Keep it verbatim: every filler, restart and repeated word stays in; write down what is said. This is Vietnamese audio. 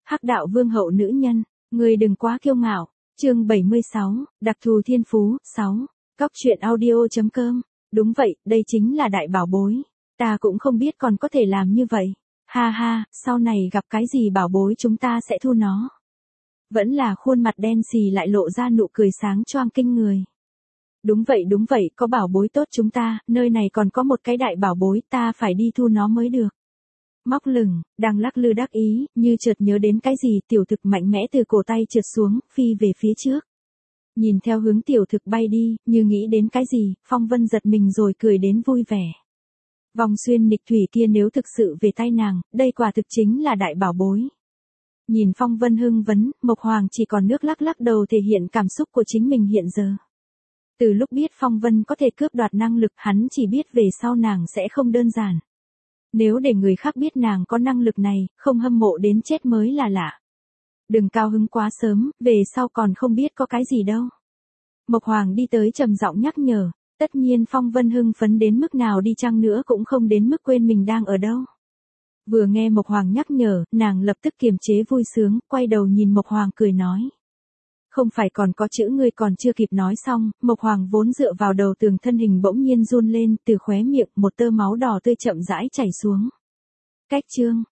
Hắc đạo vương hậu nữ nhân, người đừng quá kiêu ngạo. Chương bảy mươi sáu, đặc thù thiên phú, sáu. Cóc truyện audio chấm com. Đúng vậy, đây chính là đại bảo bối. Ta cũng không biết còn có thể làm như vậy. Ha ha, sau này gặp cái gì bảo bối chúng ta sẽ thu nó. Vẫn là khuôn mặt đen xì lại lộ ra nụ cười sáng choang kinh người. Đúng vậy đúng vậy, có bảo bối tốt chúng ta, nơi này còn có một cái đại bảo bối, ta phải đi thu nó mới được. Móc lửng, đang lắc lư đắc ý, như chợt nhớ đến cái gì, tiểu thực mạnh mẽ từ cổ tay trượt xuống, phi về phía trước. Nhìn theo hướng tiểu thực bay đi, như nghĩ đến cái gì, Phong Vân giật mình rồi cười đến vui vẻ. Vòng xuyên nghịch thủy kia nếu thực sự về tay nàng, đây quả thực chính là đại bảo bối. Nhìn Phong Vân hưng vấn, Mộc Hoàng chỉ còn nước lắc lắc đầu thể hiện cảm xúc của chính mình hiện giờ. Từ lúc biết Phong Vân có thể cướp đoạt năng lực, hắn chỉ biết về sau nàng sẽ không đơn giản. Nếu để người khác biết nàng có năng lực này, không hâm mộ đến chết mới là lạ. Đừng cao hứng quá sớm, về sau còn không biết có cái gì đâu. Mộc Hoàng đi tới trầm giọng nhắc nhở, tất nhiên Phong Vân hưng phấn đến mức nào đi chăng nữa cũng không đến mức quên mình đang ở đâu. Vừa nghe Mộc Hoàng nhắc nhở, nàng lập tức kiềm chế vui sướng, quay đầu nhìn Mộc Hoàng cười nói. Không phải còn có chữ ngươi còn chưa kịp nói xong, Mộc Hoàng vốn dựa vào đầu tường thân hình bỗng nhiên run lên, từ khóe miệng một tơ máu đỏ tươi chậm rãi chảy xuống. Cách chương,